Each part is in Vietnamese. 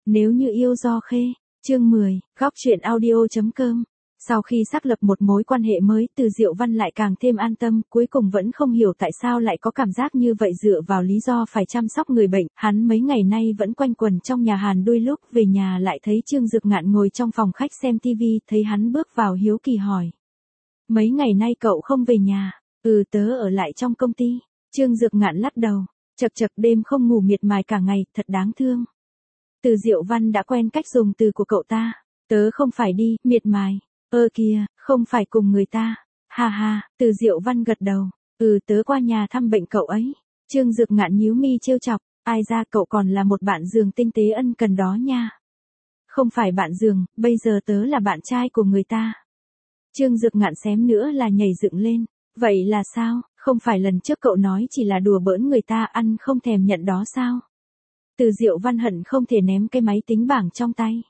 Nếu như yêu Do Khê, chương 10, góc truyện audio.com. Sau khi xác lập một mối quan hệ mới, Từ Diệu Văn lại càng thêm an tâm, cuối cùng vẫn không hiểu tại sao lại có cảm giác như vậy. Dựa vào lý do phải chăm sóc người bệnh, hắn mấy ngày nay vẫn quanh quẩn trong nhà Hàn đôi lúc về nhà lại thấy Trương Dực Ngạn ngồi trong phòng khách xem tivi, thấy hắn bước vào hiếu kỳ hỏi. Mấy ngày nay cậu không về nhà? Tớ ở lại trong công ty. Trương Dực Ngạn lắc đầu, chật đêm không ngủ miệt mài cả ngày, thật đáng thương. Từ Diệu Văn đã quen cách dùng từ của cậu ta. Tớ không phải đi, miệt mài. Kìa, không phải cùng người ta. Ha ha, Từ Diệu Văn gật đầu. Tớ qua nhà thăm bệnh cậu ấy. Trương Dực Ngạn nhíu mi trêu chọc. Ai ra cậu còn là một bạn giường tinh tế ân cần đó nha. Không phải bạn giường, bây giờ tớ là bạn trai của người ta. Trương Dực Ngạn xém nữa là nhảy dựng lên. Vậy là sao, không phải lần trước cậu nói chỉ là đùa bỡn người ta ăn không thèm nhận đó sao? Từ Diệu Văn hận không thể ném cái máy tính bảng trong tay.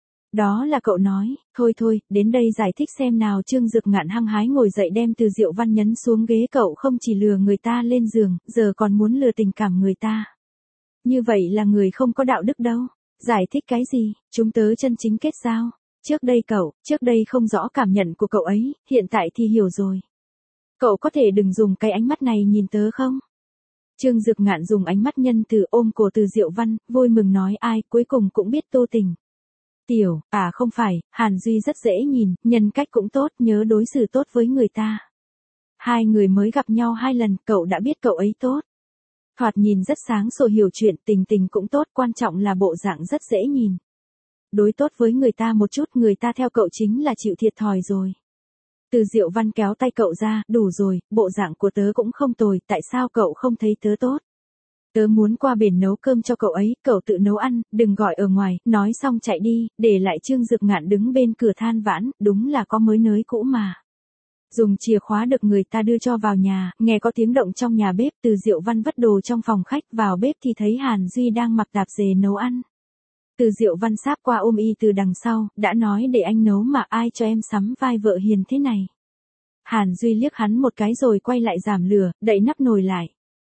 Đó là cậu nói, thôi, đến đây giải thích xem nào. Trương Dực Ngạn hăng hái ngồi dậy đem Từ Diệu Văn nhấn xuống ghế. Cậu không chỉ lừa người ta lên giường, giờ còn muốn lừa tình cảm người ta. Như vậy là người không có đạo đức đâu. Giải thích cái gì, chúng tớ chân chính kết giao. Trước đây không rõ cảm nhận của cậu ấy, hiện tại thì hiểu rồi. Cậu có thể đừng dùng cái ánh mắt này nhìn tớ không? Trương Dực Ngạn dùng ánh mắt nhân từ ôm cổ Từ Diệu Văn, vui mừng nói ai cuối cùng cũng biết tô tình. Tiểu, không phải, Hàn Duy rất dễ nhìn, nhân cách cũng tốt, nhớ đối xử tốt với người ta. Hai người mới gặp nhau 2 lần, cậu đã biết cậu ấy tốt. Thoạt nhìn rất sáng sủa hiểu chuyện, tình cũng tốt, quan trọng là bộ dạng rất dễ nhìn. Đối tốt với người ta một chút, người ta theo cậu chính là chịu thiệt thòi rồi. Từ Diệu Văn kéo tay cậu ra, đủ rồi, bộ dạng của tớ cũng không tồi, tại sao cậu không thấy tớ tốt? Tớ muốn qua bển nấu cơm cho cậu ấy, cậu tự nấu ăn, đừng gọi ở ngoài, nói xong chạy đi, để lại Trương Dực Ngạn đứng bên cửa than vãn, đúng là có mới nới cũ mà. Dùng chìa khóa được người ta đưa cho vào nhà, nghe có tiếng động trong nhà bếp. Từ Diệu Văn vất đồ trong phòng khách vào bếp thì thấy Hàn Duy đang mặc tạp dề nấu ăn. Từ Diệu Văn sáp qua ôm y từ đằng sau, đã nói để anh nấu mà ai cho em sắm vai vợ hiền thế này. Hàn Duy liếc hắn một cái rồi quay lại giảm lửa, đậy nắp nồi lại.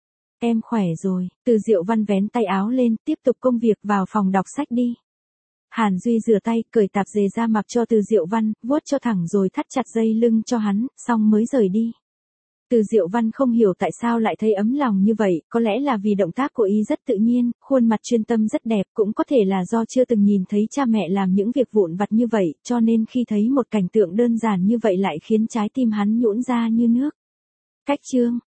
Em khỏe rồi. Từ Diệu Văn vén tay áo lên, tiếp tục công việc, vào phòng đọc sách đi. Hàn Duy rửa tay, cởi tạp dề ra mặc cho Từ Diệu Văn, vuốt cho thẳng rồi thắt chặt dây lưng cho hắn, xong mới rời đi. Từ Diệu Văn không hiểu tại sao lại thấy ấm lòng như vậy, có lẽ là vì động tác của y rất tự nhiên, khuôn mặt chuyên tâm rất đẹp, cũng có thể là do chưa từng nhìn thấy cha mẹ làm những việc vụn vặt như vậy, cho nên khi thấy một cảnh tượng đơn giản như vậy lại khiến trái tim hắn nhũn ra như nước. Cách chương